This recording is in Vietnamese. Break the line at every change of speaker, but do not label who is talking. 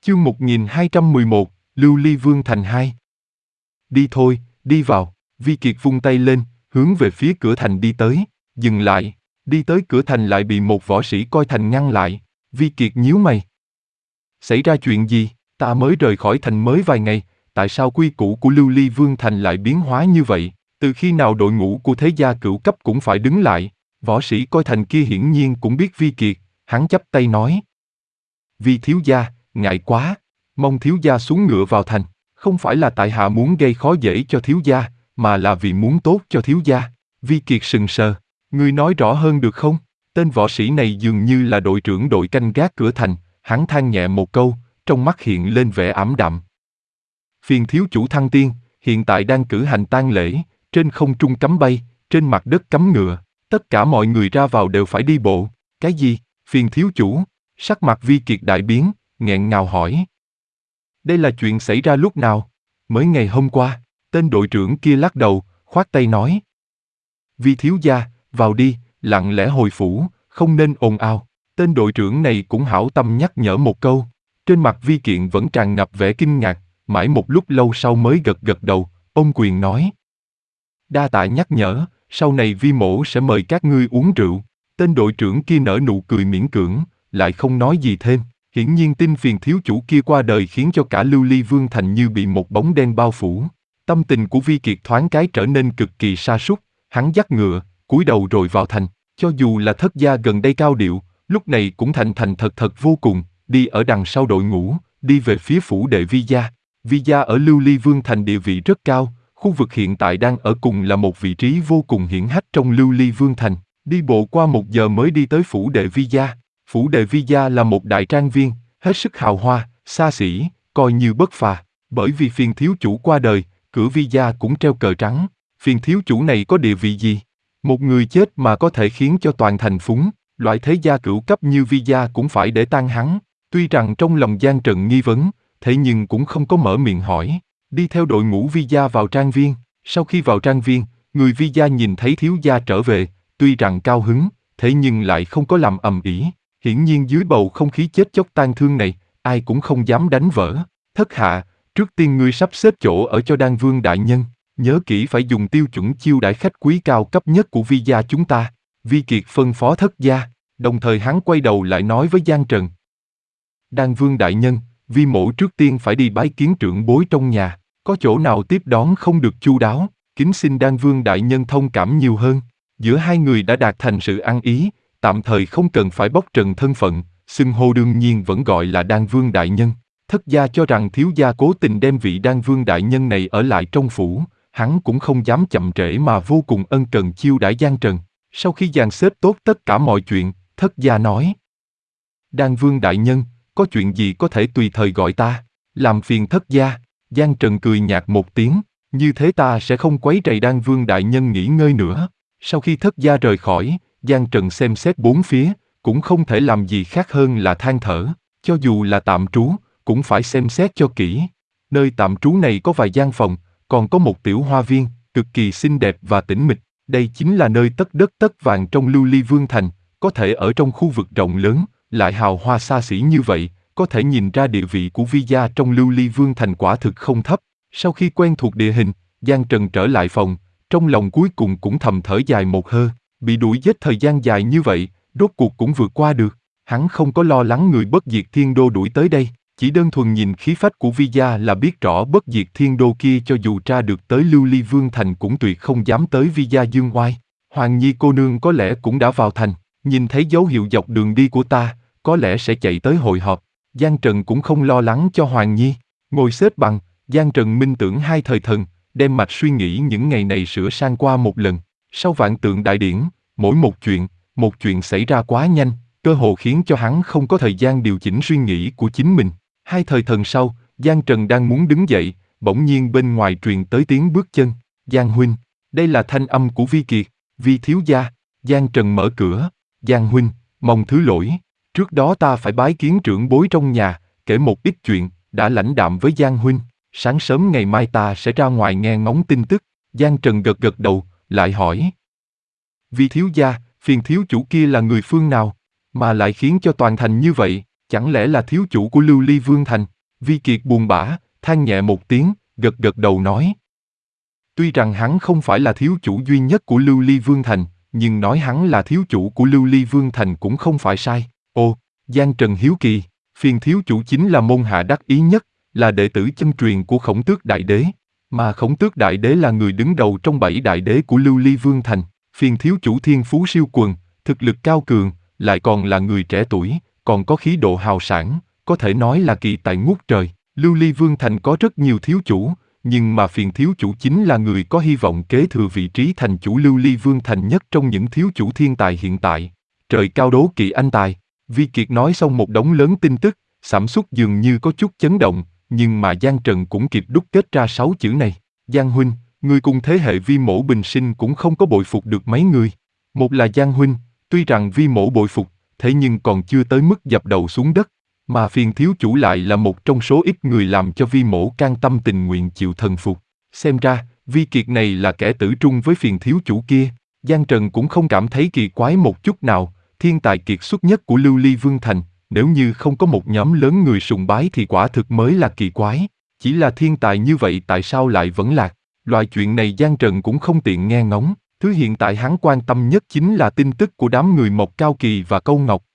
Chương 1211, Lưu Ly Vương thành 2. Đi thôi, đi vào, Vi Kiệt vung tay lên, hướng về phía cửa thành đi tới, dừng lại, đi tới cửa thành lại bị một võ sĩ coi thành ngăn lại, Vi Kiệt nhíu mày. Xảy ra chuyện gì, ta mới rời khỏi thành mới vài ngày, tại sao quy củ của Lưu Ly Vương thành lại biến hóa như vậy, từ khi nào đội ngũ của thế gia cửu cấp cũng phải đứng lại, võ sĩ coi thành kia hiển nhiên cũng biết Vi Kiệt, hắn chắp tay nói. Vi thiếu gia, ngại quá, mong thiếu gia xuống ngựa vào thành, không phải là tại hạ muốn gây khó dễ cho thiếu gia, mà là vì muốn tốt cho thiếu gia. Vi Kiệt sừng sờ, ngươi nói rõ hơn được không? Tên võ sĩ này dường như là đội trưởng đội canh gác cửa thành, hắn than nhẹ một câu, trong mắt hiện lên vẻ ảm đạm. Phiền thiếu chủ thăng tiên, hiện tại đang cử hành tang lễ, trên không trung cấm bay, trên mặt đất cấm ngựa, tất cả mọi người ra vào đều phải đi bộ. Cái gì? Phiền thiếu chủ? Sắc mặt Vi Kiệt đại biến, nghẹn ngào hỏi. Đây là chuyện xảy ra lúc nào? Mới ngày hôm qua, tên đội trưởng kia lắc đầu, khoát tay nói. Vi thiếu gia, vào đi, lặng lẽ hồi phủ, không nên ồn ào. Tên đội trưởng này cũng hảo tâm nhắc nhở một câu. Trên mặt Vi Kiệt vẫn tràn ngập vẻ kinh ngạc, mãi một lúc lâu sau mới gật gật đầu, ôm quyền nói. Đa tạ nhắc nhở, sau này Vi mỗ sẽ mời các ngươi uống rượu. Tên đội trưởng kia nở nụ cười miễn cưỡng, lại không nói gì thêm. Hiển nhiên tin phiền thiếu chủ kia qua đời khiến cho cả Lưu Ly Vương thành như bị một bóng đen bao phủ. Tâm tình của Vi Kiệt thoáng cái trở nên cực kỳ sa sút, hắn dắt ngựa, cúi đầu rồi vào thành. Cho dù là thất gia gần đây cao điệu, lúc này cũng thành thật vô cùng, đi ở đằng sau đội ngũ, đi về phía phủ đệ Vi gia. Vi gia ở Lưu Ly Vương thành địa vị rất cao, khu vực hiện tại đang ở cùng là một vị trí vô cùng hiển hách trong Lưu Ly Vương thành. Đi bộ qua 1 giờ mới đi tới phủ đệ Vi gia. Phủ đệ Vi gia là một đại trang viên, hết sức hào hoa, xa xỉ, coi như bất phà. Bởi vì phiền thiếu chủ qua đời, cửa Vi gia cũng treo cờ trắng. Phiền thiếu chủ này có địa vị gì? Một người chết mà có thể khiến cho toàn thành phúng, loại thế gia cửu cấp như Vi gia cũng phải để tang hắn. Tuy rằng trong lòng Giang Trần nghi vấn, thế nhưng cũng không có mở miệng hỏi. Đi theo đội ngũ Vi gia vào trang viên. Sau khi vào trang viên, người Vi gia nhìn thấy thiếu gia trở về, tuy rằng cao hứng, thế nhưng lại không có làm ầm ĩ. Hiển nhiên dưới bầu không khí chết chóc tang thương này, ai cũng không dám đánh vỡ. Thất hạ, trước tiên ngươi sắp xếp chỗ ở cho Đan Vương đại nhân, nhớ kỹ phải dùng tiêu chuẩn chiêu đãi khách quý cao cấp nhất của Vi gia chúng ta. Vi Kiệt phân phó thất gia, đồng thời hắn quay đầu lại nói với Giang Trần. Đan Vương đại nhân, Vi mỗ trước tiên phải đi bái kiến trưởng bối trong nhà, có chỗ nào tiếp đón không được chu đáo, kính xin Đan Vương đại nhân thông cảm nhiều hơn. Giữa hai người đã đạt thành sự ăn ý, tạm thời không cần phải bóc trần thân phận, xưng hô đương nhiên vẫn gọi là Đan Vương đại nhân. Thất gia cho rằng thiếu gia cố tình đem vị Đan Vương đại nhân này ở lại trong phủ, hắn cũng không dám chậm trễ mà vô cùng ân cần chiêu đãi Giang Trần. Sau khi dàn xếp tốt tất cả mọi chuyện, thất gia nói. Đan Vương đại nhân, có chuyện gì có thể tùy thời gọi ta, làm phiền thất gia. Giang Trần cười nhạt một tiếng, như thế ta sẽ không quấy rầy Đan Vương đại nhân nghỉ ngơi nữa. Sau khi thất gia rời khỏi, Giang Trần xem xét bốn phía, cũng không thể làm gì khác hơn là than thở, cho dù là tạm trú, cũng phải xem xét cho kỹ. Nơi tạm trú này có vài gian phòng, còn có một tiểu hoa viên, cực kỳ xinh đẹp và tĩnh mịch. Đây chính là nơi tất đất tất vàng trong Lưu Ly Vương thành, có thể ở trong khu vực rộng lớn, lại hào hoa xa xỉ như vậy, có thể nhìn ra địa vị của Vi gia trong Lưu Ly Vương thành quả thực không thấp. Sau khi quen thuộc địa hình, Giang Trần trở lại phòng, trong lòng cuối cùng cũng thầm thở dài một hơi. Bị đuổi giết thời gian dài như vậy, rốt cuộc cũng vượt qua được. Hắn không có lo lắng người Bất Diệt Thiên Đô đuổi tới đây, chỉ đơn thuần nhìn khí phách của Vi gia là biết rõ Bất Diệt Thiên Đô kia cho dù tra được tới Lưu Ly Vương thành cũng tuyệt không dám tới Vi gia dương oai. Hoàng Nhi cô nương có lẽ cũng đã vào thành, nhìn thấy dấu hiệu dọc đường đi của ta, có lẽ sẽ chạy tới hội họp. Giang Trần cũng không lo lắng cho Hoàng Nhi. Ngồi xếp bằng, Giang Trần minh tưởng hai thời thần, đem mạch suy nghĩ những ngày này sửa sang qua một lần. Sau vạn tượng đại điển, mỗi một chuyện xảy ra quá nhanh, cơ hồ khiến cho hắn không có thời gian điều chỉnh suy nghĩ của chính mình. Hai thời thần sau, Giang Trần đang muốn đứng dậy, bỗng nhiên bên ngoài truyền tới tiếng bước chân. Giang huynh, đây là thanh âm của Vi Kiệt. Vi thiếu gia. Giang Trần mở cửa. Giang huynh, mong thứ lỗi. Trước đó ta phải bái kiến trưởng bối trong nhà, kể một ít chuyện, đã lãnh đạm với Giang huynh. Sáng sớm ngày mai ta sẽ ra ngoài nghe ngóng tin tức. Giang Trần gật gật đầu, lại hỏi. Vi thiếu gia, phiền thiếu chủ kia là người phương nào, mà lại khiến cho toàn thành như vậy? chẳng lẽ là thiếu chủ của Lưu Ly Vương Thành? Vi Kiệt buồn bã, than nhẹ một tiếng, gật gật đầu nói. Tuy rằng hắn không phải là thiếu chủ duy nhất của Lưu Ly Vương Thành, nhưng nói hắn là thiếu chủ của Lưu Ly Vương Thành cũng không phải sai. Ồ, Giang Trần hiếu kỳ, phiền thiếu chủ chính là môn hạ đắc ý nhất, là đệ tử chân truyền của Khổng Tước Đại Đế, mà Khổng Tước Đại Đế là người đứng đầu trong 7 đại đế của Lưu Ly Vương Thành. Phiền thiếu chủ thiên phú siêu quần, thực lực cao cường, lại còn là người trẻ tuổi, còn có khí độ hào sảng, có thể nói là kỳ tài ngút trời. Lưu Ly Vương Thành có rất nhiều thiếu chủ, nhưng mà phiền thiếu chủ chính là người có hy vọng kế thừa vị trí thành chủ Lưu Ly Vương Thành nhất trong những thiếu chủ thiên tài hiện tại. Trời cao đố kỵ anh tài. Vi Kiệt nói xong một đống lớn tin tức, cảm xúc dường như có chút chấn động, nhưng mà Giang Trần cũng kịp đúc kết ra 6 chữ này. Giang huynh, người cùng thế hệ Vi mỗ bình sinh cũng không có bội phục được mấy người. Một là Giang huynh, tuy rằng Vi mỗ bội phục, thế nhưng còn chưa tới mức dập đầu xuống đất, mà phiền thiếu chủ lại là một trong số ít người làm cho Vi mỗ can tâm tình nguyện chịu thần phục. Xem ra, Vi Kiệt này là kẻ tử trung với phiền thiếu chủ kia. Giang Trần cũng không cảm thấy kỳ quái một chút nào, thiên tài kiệt xuất nhất của Lưu Ly Vương Thành, nếu như không có một nhóm lớn người sùng bái thì quả thực mới là kỳ quái. Chỉ là thiên tài như vậy tại sao lại vẫn lạc? Loại chuyện này Giang Trần cũng không tiện nghe ngóng. Thứ hiện tại hắn quan tâm nhất chính là tin tức của đám người Mộc Cao Kỳ và Câu Ngọc.